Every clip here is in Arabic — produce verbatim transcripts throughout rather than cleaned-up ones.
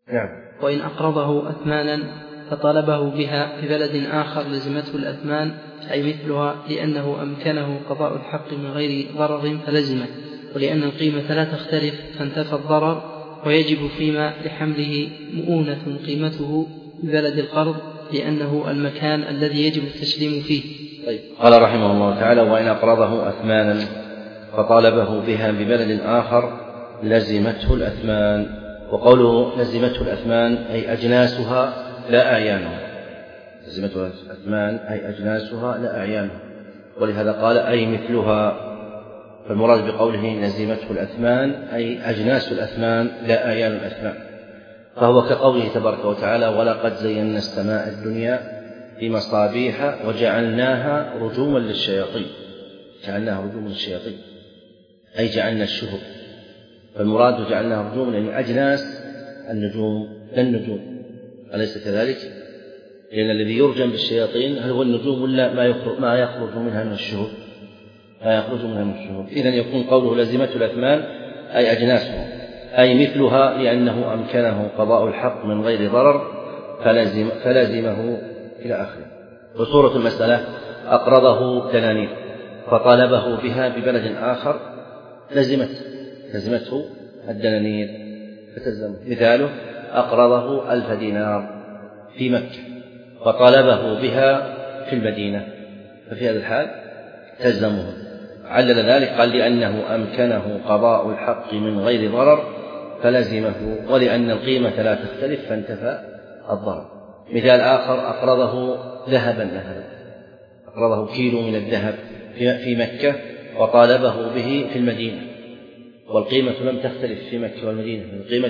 نعم. وإن أقرضه أثمانا فطالبه بها في بلد آخر لزمته الأثمان أي مثلها، لأنه أمكنه قضاء الحق من غير ضرر فلزمه، ولأن القيمة لا تختلف فانتفى الضرر، ويجب فيما لحمله مؤونة قيمته ببلد القرض لأنه المكان الذي يجب التسليم فيه. طيب. قال رحمه الله تعالى: وإن أقرضه أثمانا فطالبه بها ببلد آخر لزمته الأثمان. وقوله لزمته الأثمان أي أجناسها لا أعيانها، لزمته الأثمان أي أجناسها لا أعيانها، ولهذا قال أي مثلها. فالمراد بقوله لزمته الأثمان أي أجناس الأثمان لا أعيان الأثمان، فهو كقوله تبارك وتعالى: ولقد زينا السماء الدنيا بمصابيح وجعلناها رجوما للشياطين. جعلناها رجوما للشياطين أي جعلنا الشهب، فالمراد جعلناها رجوما يعني أجناس النجوم لا النجوم، أليس كذلك؟ لأن الذي يرجم بالشياطين هل هو النجوم ولا ما يخرج, ما يخرج منها من الشهب؟ ما يخرج منها من الشهب. إذن يكون قوله لزمته الأثمان أي أجناسها أي مثلها، لأنه أمكنه قضاء الحق من غير ضرر فلزم فلزمه إلى آخره. وصورة المسألة: أقرضه دنانير فطالبه بها ببلد آخر لزمته لزمته الدنانير فتلزمه. مثاله: أقرضه ألف دينار في مكة فطالبه بها في المدينة، ففي هذا الحال تلزمه. علل ذلك قال: لأنه أمكنه قضاء الحق من غير ضرر فلزمه، ولأن القيمة لا تختلف فانتفى الضرر. مثال آخر: أقرضه ذهبا ذهبا أقرضه كيلو من الذهب في مكة وطالبه به في المدينة، والقيمة لم تختلف في مكة والمدينة، قيمة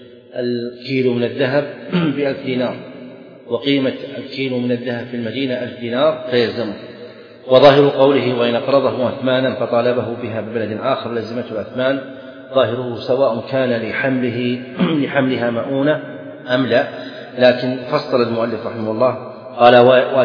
الكيلو من الذهب بألف دينار وقيمة الكيلو من الذهب في المدينة ألف دينار فيلزمه. وظاهر قوله: وإن أقرضه أثمانا فطالبه بها ببلد آخر لزمته الأثمان، ظاهره سواء كان لحمله لحملها مؤونة أم لا، لكن فصل المؤلف رحمه الله قال: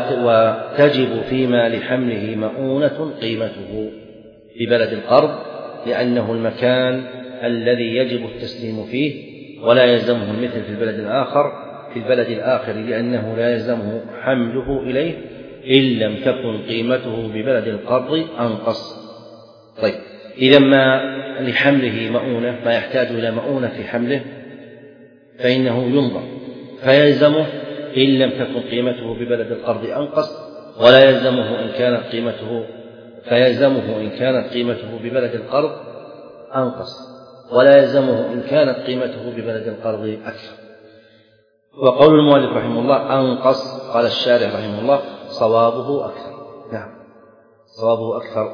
وتجب فيما لحمله مؤونة قيمته ببلد القرض لأنه المكان الذي يجب التسليم فيه، ولا يلزمه المثل في البلد الآخر في البلد الآخر لأنه لا يلزمه حمله إليه إن لم تكن قيمته ببلد القرض أنقص. طيب، إذا ما لحمله مؤونة ما يحتاج إلى مؤونة في حمله فإنه ينظر فيلزمه إن لم تكن قيمته ببلد القرض أنقص، ولا يلزمه إن كانت قيمته فيلزمه إن كانت قيمته ببلد القرض أنقص، ولا يلزمه إن كانت قيمته ببلد القرض أكثر. وقول المؤلف رحمه الله أنقص، قال الشارح رحمه الله: صوابه أكثر. نعم، صوابه أكثر.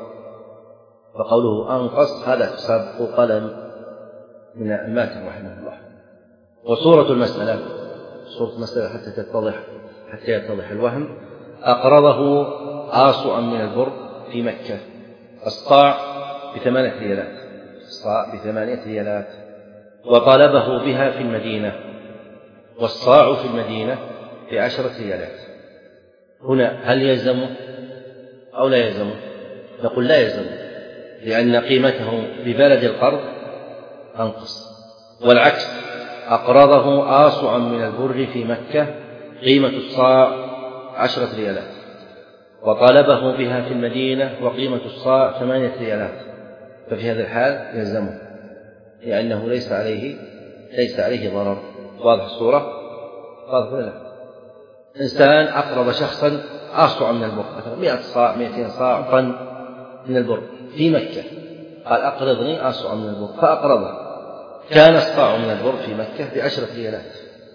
فقوله أنقص هذا سابق قلم من الماتن رحمه الله. وصورة المسألة صورة المسألة حتى تتضح حتى يتضح الوهم: أقرضه آصعا من البر في مكة، الصاع بثمانية ريالات الصاع بثمانية ريالات وطالبه بها في المدينة، والصاع في المدينة بعشرة ريالات. هنا هل يلزمه أو لا يلزمه؟ نقول لا يلزمه، لأن قيمته ببلد القرض أنقص. والعكس: أقرضه آصعا من البر في مكة، قيمة الصاع عشرة ريالات وطالبه بها في المدينة وقيمة الصاع ثمانية ريالات، ففي هذا الحال يلزمه لأنه ليس عليه ليس عليه ضرر. واضح الصورة؟ واضح ولا لا؟ إنسان أقرض شخصا آصعا من البر، مثلا مئة صاع مئتين صاع طن من البر في مكة، قال: أقرضني آصعا من البر، فأقرضه. كان الصاع من البر في مكة بعشرة ريالات،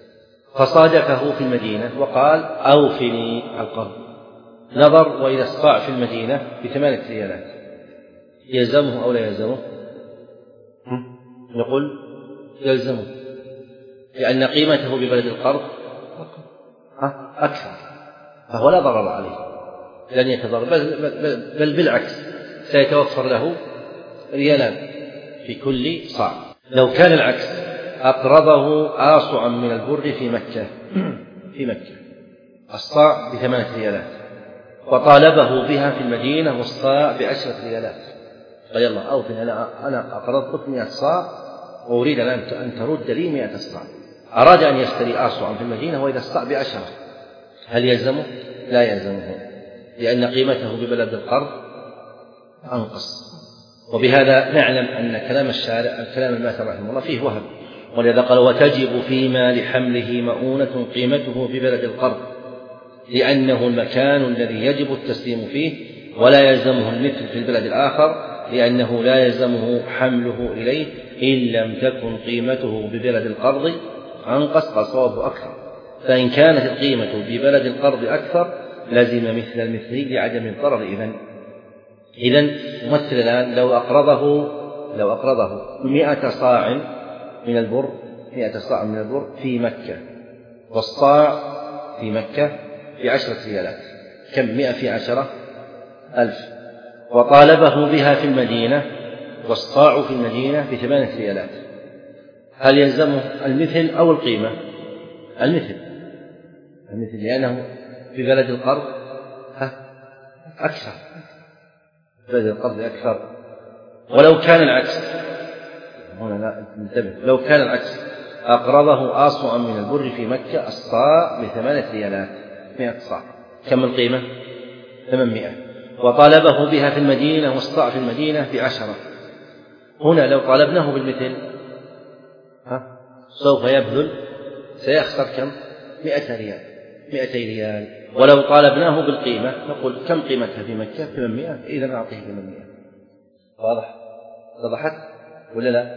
فصادفه في المدينة وقال: أوفني القرض. نظر وإذا الصاع في المدينة بثمانية ريالات، يلزمه أو لا يلزمه؟ نقول يلزمه، لأن قيمته ببلد القرض أكثر، فهو لا ضرر عليه، لن يتضرر، بل, بل, بل بالعكس سيتوفر له ريالان في كل صاع. لو كان العكس: أقرضه آصعا من البر في مكة في مكة الصاع بثمانية ريالات وطالبه بها في المدينة والصاع بعشرة ريالات، قال: يلا أوفن، أنا أنا أقرضتك مئة صاع وأريد أن ترد لي مئة صاع، أراد أن يشتري آصعا في المدينة وإذا استطاع بعشرة، هل يلزمه؟ لا يلزمه، لأن قيمته ببلد القرض أنقص. وبهذا نعلم أن كلام الشارع الكلام الماثر رحمه الله فيه وهم، ولذا قال وتجب فيما لحمله مؤونة قيمته في بلد القرض، لأنه المكان الذي يجب التسليم فيه، ولا يلزمه المثل في البلد الآخر، لأنه لا يلزمه حمله إليه إن لم تكن قيمته ببلد القرض أنقص، فصوابه أكثر. فإن كانت القيمة ببلد القرض أكثر لزم مثل المثل لعدم الضرر. إذن إذن مثل الآن لو أقرضه لو أقرضه مئة صاع من البر مئة صاع من البر في مكة، والصاع في مكة بعشرة ريالات، كم؟ مئة في عشرة ألف، وطالبه بها في المدينة، والصاع في المدينة بثمانية ريالات، هل يلزمه المثل أو القيمة؟ المثل المثل لأنه في بلد القرض أكثر، بلد القرض أكثر. ولو كان العكس، هنا لا ننتبه، لو كان العكس أقرضه آصعا من البر في مكة، الصاع بثمانية ريالات، مئة صاع، كم القيمة؟ ثمانمائة، وطالبه بها في المدينة، والصاع في المدينة بعشرة. هنا لو طالبناه بالمثل ها سوف يبذل سيخسر كم؟ مئة ريال مئتي ريال. ولو طالبناه بالقيمة نقول كم قيمتها في مكة؟ ثمانمائة، إذا نعطيه ثمانمائة. واضح؟ وضحت ولا لا؟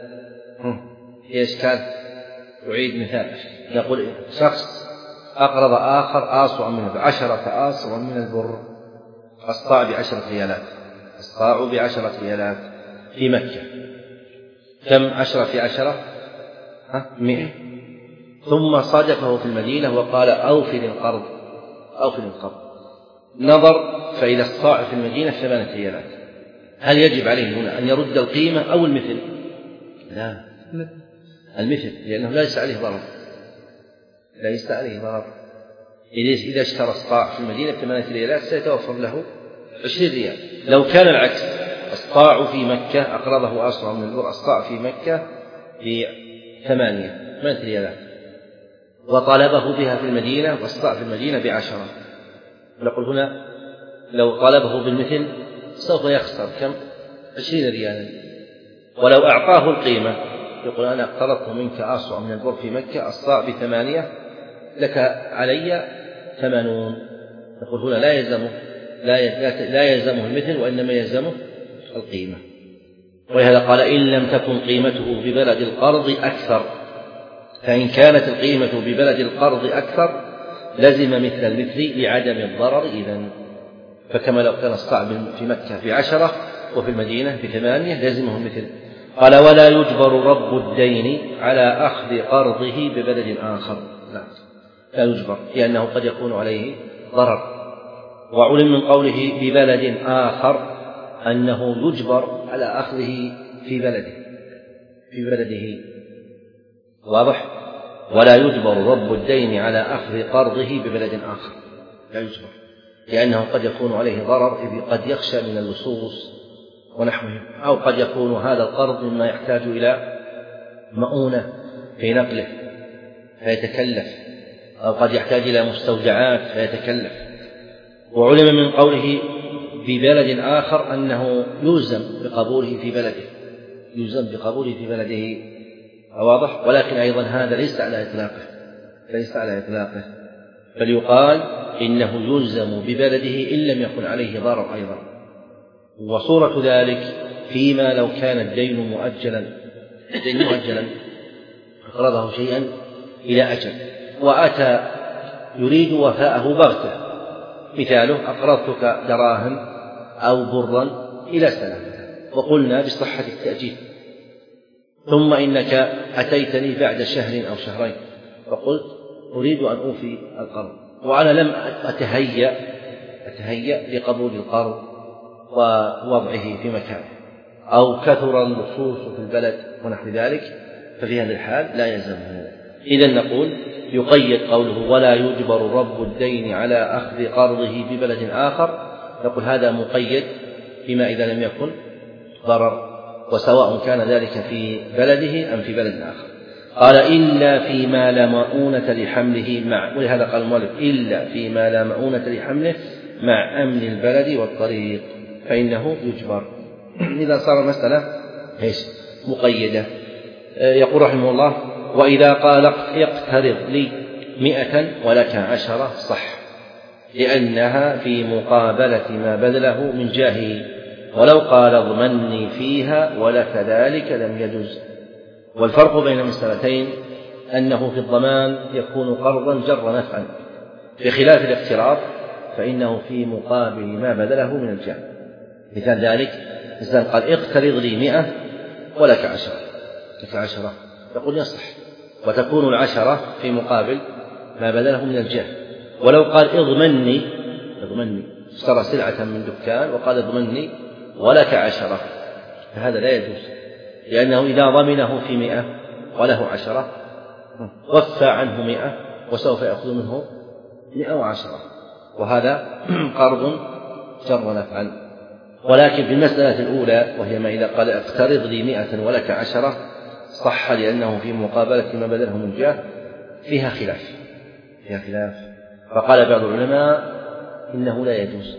في إشكال؟ أعيد مثال، نقول شخص أقرض آخر آصعا من البر، عشرة آصع من البر، الصاع بعشرة ريالات، الصاع بعشرة ريالات في مكة، كم عشرة في عشرة؟ ها مئة. ثم صادفه في المدينة وقال أوفي القرض أوفي القرض، نظر فإذا الصاع في المدينة ثمانية ريالات، هل يجب عليه هنا أن يرد القيمة أو المثل؟ لا، المثل، لأنه ليس عليه ضرر ليس عليه ضرر إذا اشترى الصاع في المدينة بثمانية ريالات سيتوفر له عشرين ريال. لو كان العكس، الصاع في مكة أقرضه أصلا من البر، الصاع في مكة بثمانية ثمانية ريالات، وطالبه بها في المدينة، والصاع في المدينة بعشرة، نقول هنا لو طالبه بالمثل سوف يخسر كم؟ عشرين ريالا. ولو أعطاه القيمة يقول أنا اقترضت منك آصع من البر في مكة، الصاع بثمانية، لك علي ثمانون، نقول هنا لا يلزمه لا, لا يلزمه المثل، وإنما يلزمه القيمة. ولهذا قال إن لم تكن قيمته ببلد القرض أكثر، فإن كانت القيمة ببلد القرض أكثر لزم مثل المثل لعدم الضرر. إذن فكما لو كان الصاع في مكة بعشرة وفي المدينة بثمانية لزمه المثل. قال ولا يجبر رب الدين على أخذ قرضه ببلد آخر، لا لا يجبر، لأنه قد يكون عليه ضرر. وعلم من قوله ببلد آخر أنه يجبر على أخذه في بلده في بلده واضح؟ ولا يجبر رب الدين على أخذ قرضه ببلد آخر، لا يجبر، لأنه قد يكون عليه ضرر، إذ قد يخشى من اللصوص ونحوه، أو قد يكون هذا القرض مما يحتاج إلى مؤونة في نقله فيتكلف، أو قد يحتاج إلى مستودعات فيتكلف. وعلم من قوله ببلد آخر أنه يلزم بقبوله في بلده يلزم بقبوله في بلده واضح؟ ولكن أيضا هذا ليس على إطلاقه ليس على إطلاقه فليقال إنه يلزم ببلده إن لم يكن عليه ضرر أيضا. وصورة ذلك فيما لو كان الدين مؤجلا الدين مؤجلا أقرضه شيئا إلى أجل وأتى يريد وفاءه بغتة، مثاله أقرضتك دراهم أو برا إلى سنة وقلنا بصحة التأجيل، ثم إنك أتيتني بعد شهر أو شهرين فقلت أريد أن أوفي القرض، وأنا لم أتهيأ أتهيأ لقبول القرض ووضعه في مكانه، أو كثر اللصوص في البلد ونحو ذلك، ففي هذا الحال لا يلزمه. إذن نقول يقيد قوله ولا يجبر رب الدين على أخذ قرضه ببلد آخر، نقول هذا مقيد فيما إذا لم يكن ضرر، وسواء كان ذلك في بلده أم في بلد آخر. قال إلا فيما لا مؤونة لحمله مع، ولهذا قال المؤلف إلا فيما لا مؤونة لحمله مع أمن البلد والطريق فإنه يجبر. إذا صار مسألة إيش مقيدة. يقول رحمه الله: وإذا قال اقترض لي مئة ولك عشرة صح، لأنها في مقابلة ما بذله من جاهه، ولو قال اضمني فيها ولك ذلك لم يجز. والفرق بين المسألتين أنه في الضمان يكون قرضا جر نفعا، بخلاف الاقتراض فإنه في مقابل ما بذله من الجاه. مثال ذلك إذا قال اقترض لي مئة ولك عشرة، لك عشرة يقول يصح، وتكون العشرة في مقابل ما بذله من الجاه. ولو قال اضمني اضمني اشترى سلعة من دكان وقال اضمني ولك عشرة، فهذا لا يجوز، لأنه إذا ضمنه في مئة وله عشرة وفى عنه مئة وسوف يأخذ منه مئة وعشرة، وهذا قرض جر نفعا. ولكن في المسألة الأولى وهي ما إذا قال اقترض لي مئة ولك عشرة صح، لأنه في مقابلة ما بذله من جاه، فيها خلاف فيها خلاف فقال بعض العلماء إنه لا يجوز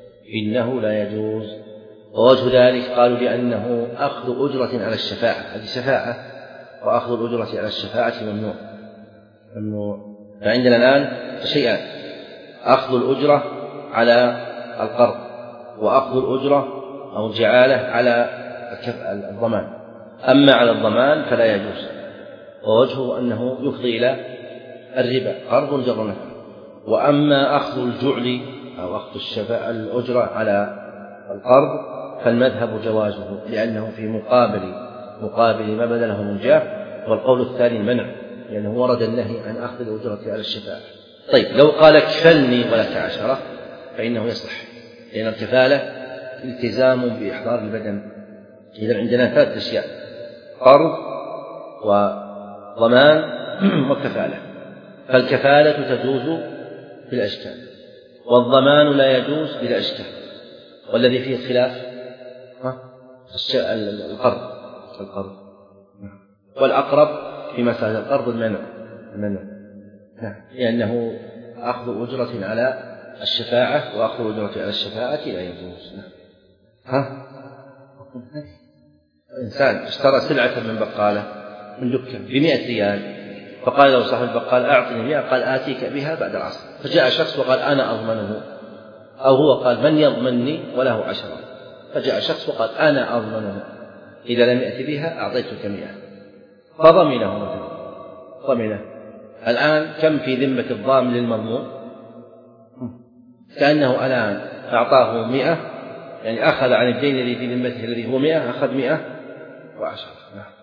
إنه لا يجوز ووجه ذلك قالوا لأنه أخذ أجرة على الشفاعة، هذه شفاعة، وأخذ الأجرة على الشفاعة ممنوع ممنوع. فعندنا الآن شيئان: أخذ الأجرة على القرض، وأخذ الأجرة أو الجعالة على الضمان. أما على الضمان فلا يجوز، ووجهه أنه يفضي إلى الربا، قرض جر نفع. وأما أخذ الجعل أو أخذ الشفاعة الأجرة على القرض فالمذهب جوازه، لأنه في مقابل مقابل ما بذله من جاه. والقول الثاني المنع، لأنه ورد النهي عن أخذ الأجرة على الشفاعة. طيب لو قال اكفلني ولك عشرة فإنه يصح، لأن الكفالة التزام بإحضار البدن. إذا عندنا ثلاث أشياء: قرض وضمان وكفالة. فالكفالة تجوز بالأشكال، والضمان لا يجوز بلا أشكال. والذي فيه الخلاف القرض القرض والأقرب في مسألة القرض المنع المنع لأنه أخذ أجرة على الشفاعة، وأخذ أجرة على الشفاعة لا يجوز. ها إنسان اشترى سلعة من بقالة من دكان بمئة ريال، فقال له صاحب البقال أعطني مئة، قال آتيك بها بعد العصر. فجاء شخص وقال أنا أضمنه، أو هو قال من يضمني وله عشرة، فجاء شخص وقال أنا أضمنه، إذا لم يأتي بها أعطيتك مئة، فضمنه مثلا ضمنه. الآن كم في ذمة الضامن للمضمون؟ كأنه الآن أعطاه مئة، يعني أخذ عن الدين الذي في ذمته الذي هو مئة، أخذ مئة وعشرة.